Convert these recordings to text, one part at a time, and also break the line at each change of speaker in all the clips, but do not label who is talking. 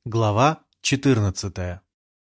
Глава 14.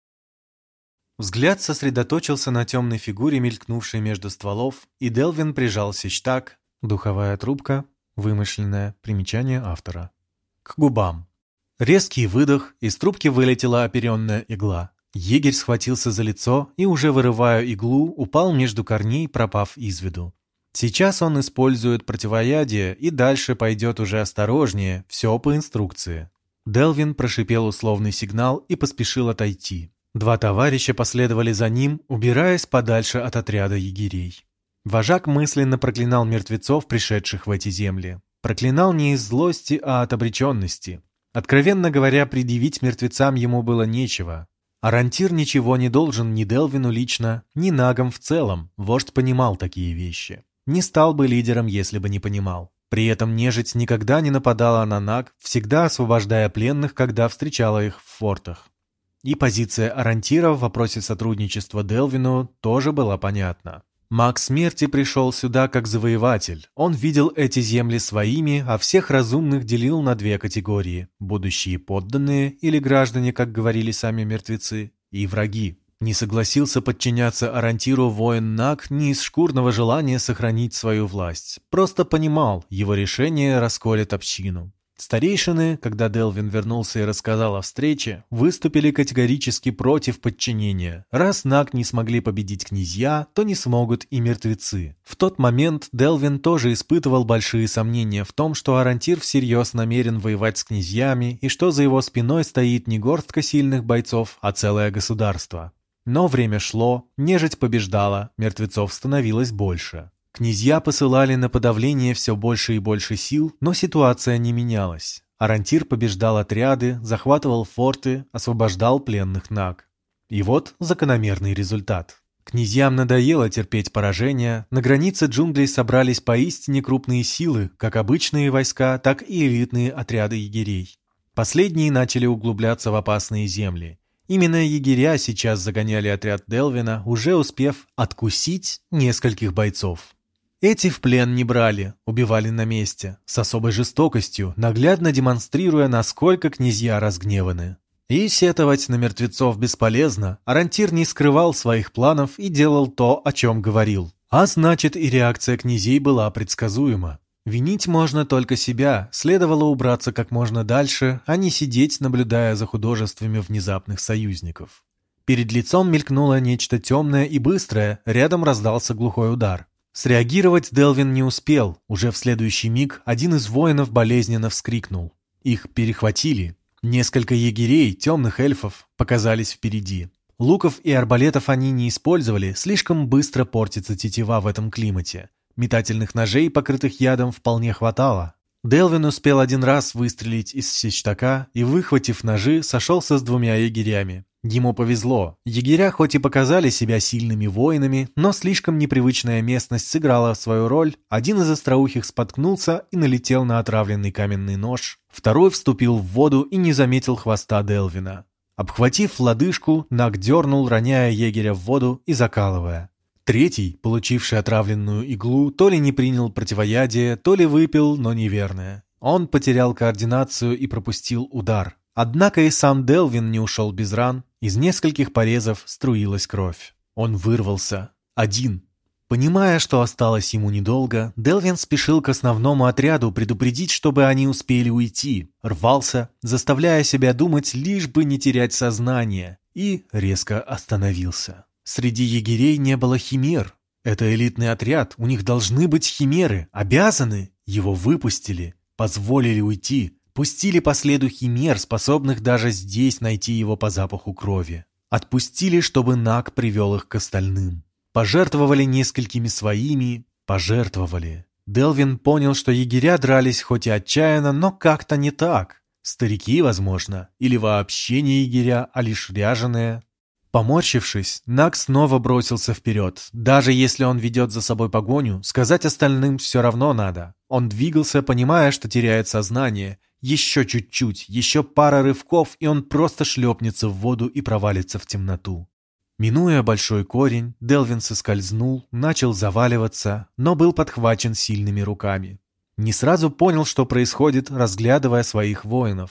Взгляд сосредоточился на темной фигуре, мелькнувшей между стволов, и Делвин прижал сечтак, духовая трубка, вымышленное примечание автора, к губам. Резкий выдох, из трубки вылетела оперенная игла. Егерь схватился за лицо и, уже вырывая иглу, упал между корней, пропав из виду. Сейчас он использует противоядие и дальше пойдет уже осторожнее, все по инструкции. Делвин прошипел условный сигнал и поспешил отойти. Два товарища последовали за ним, убираясь подальше от отряда егерей. Вожак мысленно проклинал мертвецов, пришедших в эти земли. Проклинал не из злости, а от обреченности. Откровенно говоря, предъявить мертвецам ему было нечего. Арантир ничего не должен ни Делвину лично, ни нагам в целом. Вождь понимал такие вещи. Не стал бы лидером, если бы не понимал. При этом нежить никогда не нападала на наг, всегда освобождая пленных, когда встречала их в фортах. И позиция Арантира в вопросе сотрудничества Делвину тоже была понятна. Маг смерти пришел сюда как завоеватель. Он видел эти земли своими, а всех разумных делил на две категории: будущие подданные, или граждане, как говорили сами мертвецы, и враги. Не согласился подчиняться Арантиру воин Наг не из шкурного желания сохранить свою власть. Просто понимал, его решение расколет общину. Старейшины, когда Делвин вернулся и рассказал о встрече, выступили категорически против подчинения. Раз Наг не смогли победить князья, то не смогут и мертвецы. В тот момент Делвин тоже испытывал большие сомнения в том, что Арантир всерьез намерен воевать с князьями и что за его спиной стоит не горстка сильных бойцов, а целое государство. Но время шло, нежить побеждала, мертвецов становилось больше. Князья посылали на подавление все больше и больше сил, но ситуация не менялась. Арантир побеждал отряды, захватывал форты, освобождал пленных наг. И вот закономерный результат. Князьям надоело терпеть поражение, на границе джунглей собрались поистине крупные силы, как обычные войска, так и элитные отряды егерей. Последние начали углубляться в опасные земли. Именно егеря сейчас загоняли отряд Делвина, уже успев откусить нескольких бойцов. Эти в плен не брали, убивали на месте, с особой жестокостью, наглядно демонстрируя, насколько князья разгневаны. И сетовать на мертвецов бесполезно, Арантир не скрывал своих планов и делал то, о чем говорил. А значит, и реакция князей была предсказуема. Винить можно только себя, следовало убраться как можно дальше, а не сидеть, наблюдая за художествами внезапных союзников. Перед лицом мелькнуло нечто темное и быстрое, рядом раздался глухой удар. Среагировать Делвин не успел, уже в следующий миг один из воинов болезненно вскрикнул. Их перехватили. Несколько егерей, темных эльфов, показались впереди. Луков и арбалетов они не использовали, слишком быстро портится тетива в этом климате. Метательных ножей, покрытых ядом, вполне хватало. Делвин успел один раз выстрелить из сечтака и, выхватив ножи, сошелся с двумя егерями. Ему повезло. Егеря хоть и показали себя сильными воинами, но слишком непривычная местность сыграла свою роль. Один из остроухих споткнулся и налетел на отравленный каменный нож. Второй вступил в воду и не заметил хвоста Делвина. Обхватив лодыжку, Наг дернул, роняя егеря в воду и закалывая. Третий, получивший отравленную иглу, то ли не принял противоядие, то ли выпил, но неверное. Он потерял координацию и пропустил удар. Однако и сам Делвин не ушел без ран, из нескольких порезов струилась кровь. Он вырвался. Один. Понимая, что осталось ему недолго, Делвин спешил к основному отряду предупредить, чтобы они успели уйти. Рвался, заставляя себя думать, лишь бы не терять сознание, и резко остановился. Среди егерей не было химер. Это элитный отряд, у них должны быть химеры, обязаны. Его выпустили, позволили уйти, пустили по следу химер, способных даже здесь найти его по запаху крови. Отпустили, чтобы Наг привел их к остальным. Пожертвовали несколькими своими, пожертвовали. Делвин понял, что егеря дрались хоть и отчаянно, но как-то не так. Старики, возможно, или вообще не егеря, а лишь ряженые. Поморщившись, Наг снова бросился вперед. Даже если он ведет за собой погоню, сказать остальным все равно надо. Он двигался, понимая, что теряет сознание. Еще чуть-чуть, еще пара рывков, и он просто шлепнется в воду и провалится в темноту. Минуя большой корень, Делвин соскользнул, начал заваливаться, но был подхвачен сильными руками. Не сразу понял, что происходит, разглядывая своих воинов.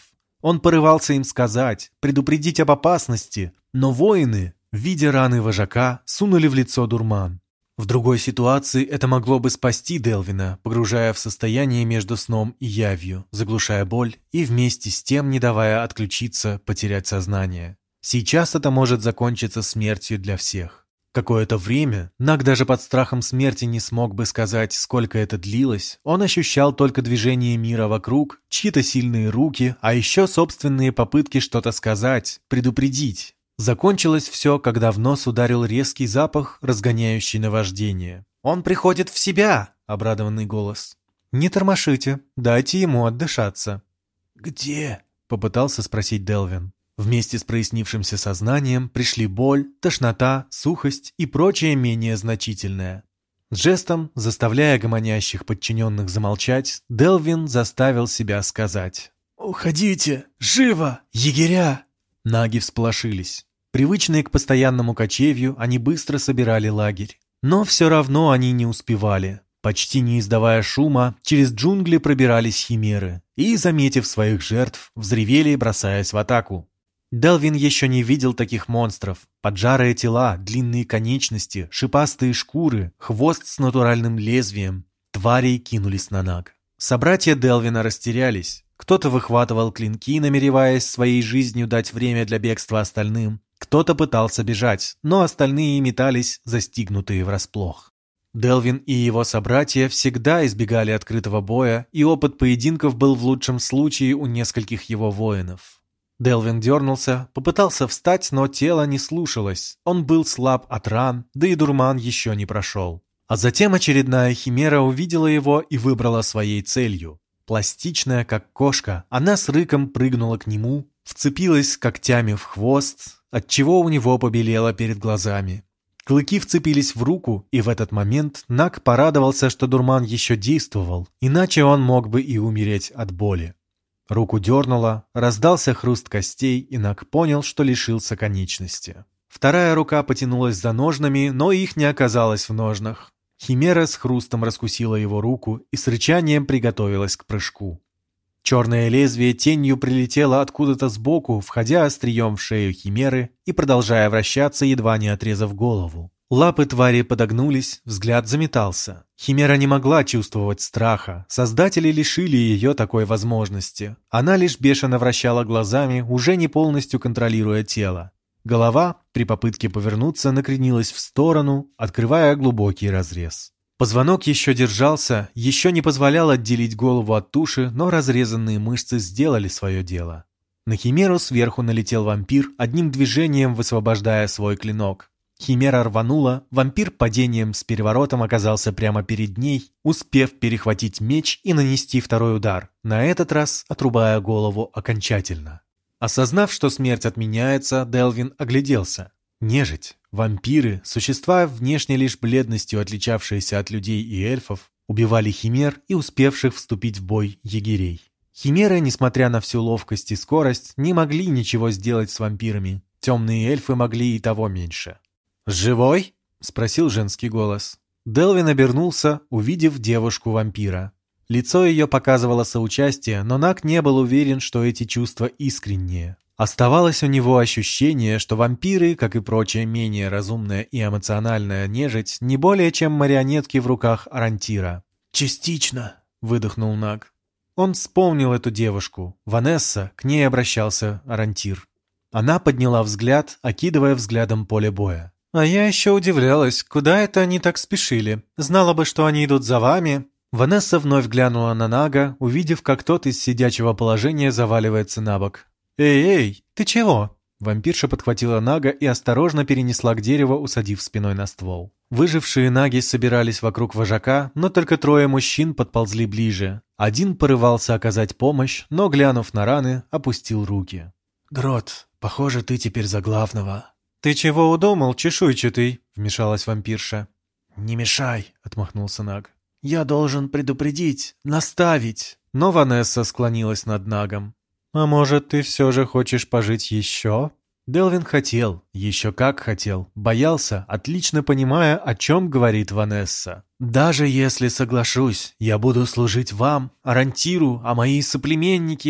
Он порывался им сказать, предупредить об опасности, но воины, видя раны вожака, сунули в лицо дурман. В другой ситуации это могло бы спасти Делвина, погружая в состояние между сном и явью, заглушая боль и вместе с тем не давая отключиться, потерять сознание. Сейчас это может закончиться смертью для всех. Какое-то время Наг даже под страхом смерти не смог бы сказать, сколько это длилось. Он ощущал только движение мира вокруг, чьи-то сильные руки, а еще собственные попытки что-то сказать, предупредить. Закончилось все, когда в нос ударил резкий запах, разгоняющий наваждение. «Он приходит в себя!» — обрадованный голос. «Не тормошите, дайте ему отдышаться». «Где?» — попытался спросить Делвин. Вместе с прояснившимся сознанием пришли боль, тошнота, сухость и прочее менее значительное. Жестом, заставляя гомонящих подчиненных замолчать, Делвин заставил себя сказать: «Уходите! Живо! Егеря!» Наги всполошились. Привычные к постоянному кочевью, они быстро собирали лагерь. Но все равно они не успевали. Почти не издавая шума, через джунгли пробирались химеры и, заметив своих жертв, взревели, бросаясь в атаку. Делвин еще не видел таких монстров. Поджарые тела, длинные конечности, шипастые шкуры, хвост с натуральным лезвием. Твари кинулись на Наг. Собратья Делвина растерялись. Кто-то выхватывал клинки, намереваясь своей жизнью дать время для бегства остальным. Кто-то пытался бежать, но остальные метались, застигнутые врасплох. Делвин и его собратья всегда избегали открытого боя, и опыт поединков был в лучшем случае у нескольких его воинов. Делвин дернулся, попытался встать, но тело не слушалось. Он был слаб от ран, да и дурман еще не прошел. А затем очередная химера увидела его и выбрала своей целью. Пластичная, как кошка, она с рыком прыгнула к нему, вцепилась когтями в хвост, отчего у него побелело перед глазами. Клыки вцепились в руку, и в этот момент Наг порадовался, что дурман еще действовал, иначе он мог бы и умереть от боли. Руку дернуло, раздался хруст костей, и Наг понял, что лишился конечности. Вторая рука потянулась за ножнами, но их не оказалось в ножнах. Химера с хрустом раскусила его руку и с рычанием приготовилась к прыжку. Черное лезвие тенью прилетело откуда-то сбоку, входя острием в шею химеры и продолжая вращаться, едва не отрезав голову. Лапы твари подогнулись, взгляд заметался. Химера не могла чувствовать страха, создатели лишили ее такой возможности. Она лишь бешено вращала глазами, уже не полностью контролируя тело. Голова, при попытке повернуться, накренилась в сторону, открывая глубокий разрез. Позвонок еще держался, еще не позволял отделить голову от туши, но разрезанные мышцы сделали свое дело. На химеру сверху налетел вампир, одним движением высвобождая свой клинок. Химера рванула, вампир падением с переворотом оказался прямо перед ней, успев перехватить меч и нанести второй удар, на этот раз отрубая голову окончательно. Осознав, что смерть отменяется, Делвин огляделся. Нежить, вампиры, существа, внешне лишь бледностью отличавшиеся от людей и эльфов, убивали химер и успевших вступить в бой егерей. Химеры, несмотря на всю ловкость и скорость, не могли ничего сделать с вампирами. Темные эльфы могли и того меньше. «Живой?» — спросил женский голос. Делвин обернулся, увидев девушку-вампира. Лицо ее показывало соучастие, но Наг не был уверен, что эти чувства искренние. Оставалось у него ощущение, что вампиры, как и прочая менее разумная и эмоциональная нежить, не более чем марионетки в руках Арантира. «Частично», — выдохнул Наг. Он вспомнил эту девушку. Ванесса, к ней обращался Арантир. Она подняла взгляд, окидывая взглядом поле боя. «А я еще удивлялась, куда это они так спешили? Знала бы, что они идут за вами». Ванесса вновь глянула на Нага, увидев, как тот из сидячего положения заваливается на бок. «Эй, ты чего?» Вампирша подхватила Нага и осторожно перенесла к дереву, усадив спиной на ствол. Выжившие наги собирались вокруг вожака, но только трое мужчин подползли ближе. Один порывался оказать помощь, но, глянув на раны, опустил руки. «Грот, похоже, ты теперь за главного». «Ты чего удумал, чешуйчатый?» — вмешалась вампирша. «Не мешай», — отмахнулся Наг. «Я должен предупредить, наставить». Но Ванесса склонилась над Нагом. «А может, ты все же хочешь пожить еще?» Делвин хотел, еще как хотел, боялся, отлично понимая, о чем говорит Ванесса. «Даже если соглашусь, я буду служить вам, Арантиру, а мои соплеменники...»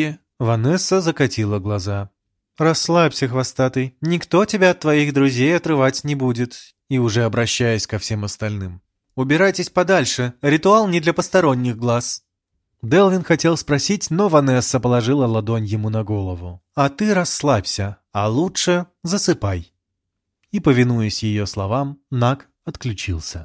Ванесса закатила глаза. «Расслабься, хвостатый, никто тебя от твоих друзей отрывать не будет». И уже обращаясь ко всем остальным. «Убирайтесь подальше, ритуал не для посторонних глаз». Делвин хотел спросить, но Ванесса положила ладонь ему на голову. «А ты расслабься, а лучше засыпай». И, повинуясь ее словам, Наг отключился.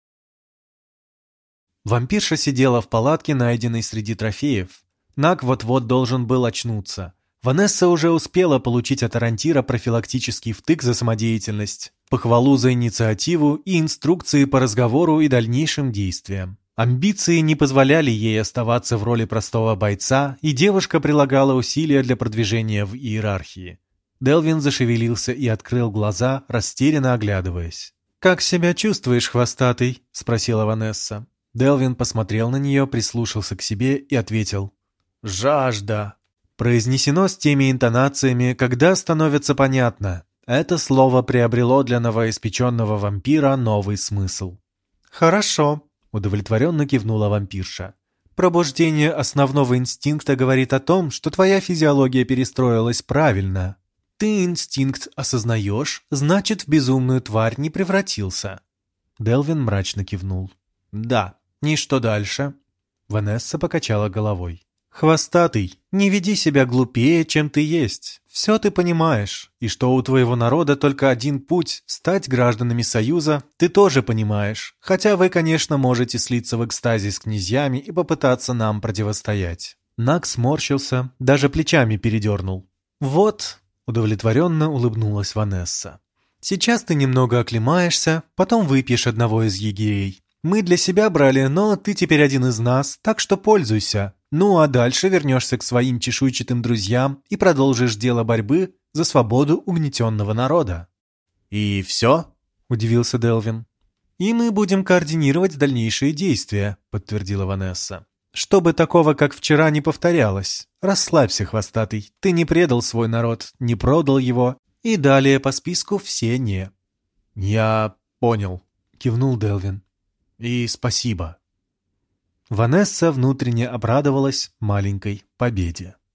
Вампирша сидела в палатке, найденной среди трофеев. Наг вот-вот должен был очнуться. Ванесса уже успела получить от Арантира профилактический втык за самодеятельность, похвалу за инициативу и инструкции по разговору и дальнейшим действиям. Амбиции не позволяли ей оставаться в роли простого бойца, и девушка прилагала усилия для продвижения в иерархии. Делвин зашевелился и открыл глаза, растерянно оглядываясь. «Как себя чувствуешь, хвостатый?» — спросила Ванесса. Делвин посмотрел на нее, прислушался к себе и ответил. «Жажда». Произнесено с теми интонациями, когда становится понятно. Это слово приобрело для новоиспеченного вампира новый смысл. «Хорошо», — удовлетворенно кивнула вампирша. «Пробуждение основного инстинкта говорит о том, что твоя физиология перестроилась правильно. Ты инстинкт осознаешь, значит, в безумную тварь не превратился». Делвин мрачно кивнул. «Да, и что дальше?» Ванесса покачала головой. «Хвостатый, не веди себя глупее, чем ты есть. Все ты понимаешь. И что у твоего народа только один путь — стать гражданами Союза, ты тоже понимаешь. Хотя вы, конечно, можете слиться в экстазе с князьями и попытаться нам противостоять». Наг сморщился, даже плечами передернул. «Вот», — удовлетворенно улыбнулась Ванесса. «Сейчас ты немного оклемаешься, потом выпьешь одного из егерей. Мы для себя брали, но ты теперь один из нас, так что пользуйся. Ну а дальше вернешься к своим чешуйчатым друзьям и продолжишь дело борьбы за свободу угнетенного народа». «И все?» — удивился Делвин. «И мы будем координировать дальнейшие действия», — подтвердила Ванесса. «Чтобы такого, как вчера, не повторялось. Расслабься, хвостатый, ты не предал свой народ, не продал его, и далее по списку все не». «Я понял», — кивнул Делвин. «И спасибо». Ванесса внутренне обрадовалась маленькой победе.